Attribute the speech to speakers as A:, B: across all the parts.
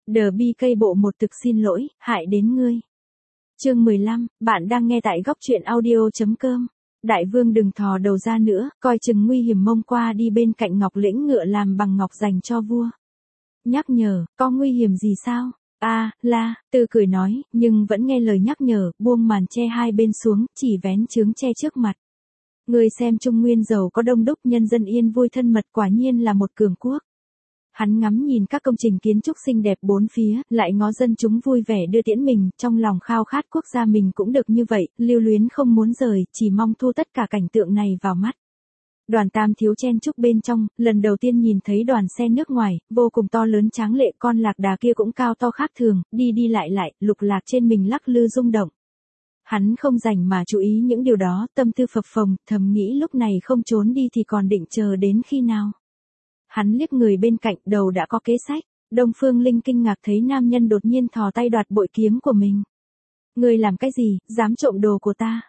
A: The BK bộ một thực xin lỗi, hại đến ngươi. Chương 15, bạn đang nghe tại góc truyện audio.com. Đại vương đừng thò đầu ra nữa, coi chừng nguy hiểm, mông qua đi bên cạnh ngọc lĩnh ngựa làm bằng ngọc dành cho vua. Nhắc nhở, có nguy hiểm gì sao? La, Tư cười nói, nhưng vẫn nghe lời nhắc nhở, buông màn che hai bên xuống, chỉ vén chướng che trước mặt. Người xem Trung Nguyên giàu có đông đúc, nhân dân yên vui thân mật, quả nhiên là một cường quốc. Hắn ngắm nhìn các công trình kiến trúc xinh đẹp bốn phía, lại ngó dân chúng vui vẻ đưa tiễn mình, trong lòng khao khát quốc gia mình cũng được như vậy, lưu luyến không muốn rời, chỉ mong thu tất cả cảnh tượng này vào mắt. Đoàn Tam Thiếu chen chúc bên trong, lần đầu tiên nhìn thấy đoàn xe nước ngoài, vô cùng to lớn tráng lệ, con lạc đà kia cũng cao to khác thường, đi đi lại lại, lục lạc trên mình lắc lư rung động. Hắn không rảnh mà chú ý những điều đó, tâm tư phập phồng, thầm nghĩ lúc này không trốn đi thì còn định chờ đến khi nào. Hắn liếc người bên cạnh, đầu đã có kế sách. Đông Phương Linh kinh ngạc thấy nam nhân đột nhiên thò tay đoạt bội kiếm của mình. Ngươi làm cái gì, dám trộm đồ của ta?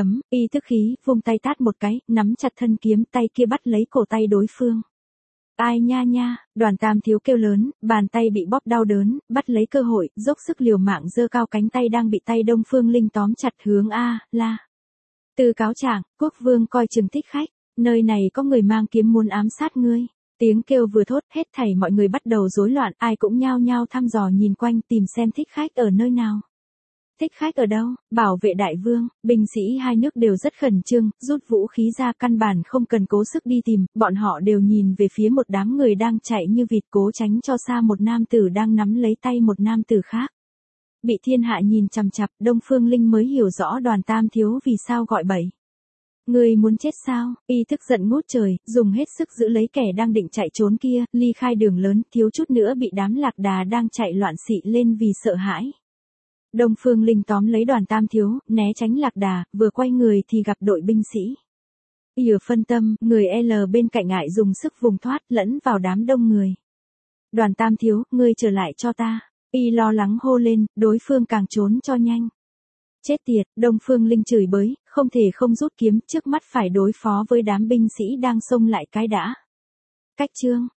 A: Y tức khí, vung tay tát một cái, nắm chặt thân kiếm, tay kia bắt lấy cổ tay đối phương. Ai nha, Đoàn Tam Thiếu kêu lớn, bàn tay bị bóp đau đớn, bắt lấy cơ hội, dốc sức liều mạng giơ cao cánh tay đang bị tay Đông Phương Linh tóm chặt hướng La. Từ cáo trạng, quốc vương coi chừng Thích Khách, nơi này có người mang kiếm muốn ám sát ngươi. Tiếng kêu vừa thốt, hết thảy mọi người bắt đầu rối loạn, ai cũng nhao nhao thăm dò nhìn quanh tìm xem Thích Khách ở nơi nào. Thích Khách ở đâu? Bảo vệ đại vương, binh sĩ hai nước đều rất khẩn trương, rút vũ khí ra, căn bản không cần cố sức đi tìm, bọn họ đều nhìn về phía một đám người đang chạy như vịt, cố tránh cho xa một nam tử đang nắm lấy tay một nam tử khác. Bị thiên hạ nhìn chằm chằm, Đông Phương Linh mới hiểu rõ Đoàn Tam Thiếu vì sao gọi bậy. Ngươi muốn chết sao? Y tức giận ngút trời, dùng hết sức giữ lấy kẻ đang định chạy trốn kia, ly khai đường lớn, thiếu chút nữa bị đám lạc đà đang chạy loạn xị lên vì sợ hãi. Đông Phương Linh tóm lấy Đoàn Tam Thiếu, né tránh lạc đà, vừa quay người thì gặp đội binh sĩ. Y phân tâm, người L bên cạnh ngại dùng sức vùng thoát, lẫn vào đám đông người. Đoàn Tam Thiếu, ngươi trở lại cho ta. Y lo lắng hô lên, đối phương càng trốn cho nhanh. Chết tiệt, Đông Phương Linh chửi bới, không thể không rút kiếm, trước mắt phải đối phó với đám binh sĩ đang xông lại cái đã. Cách chương,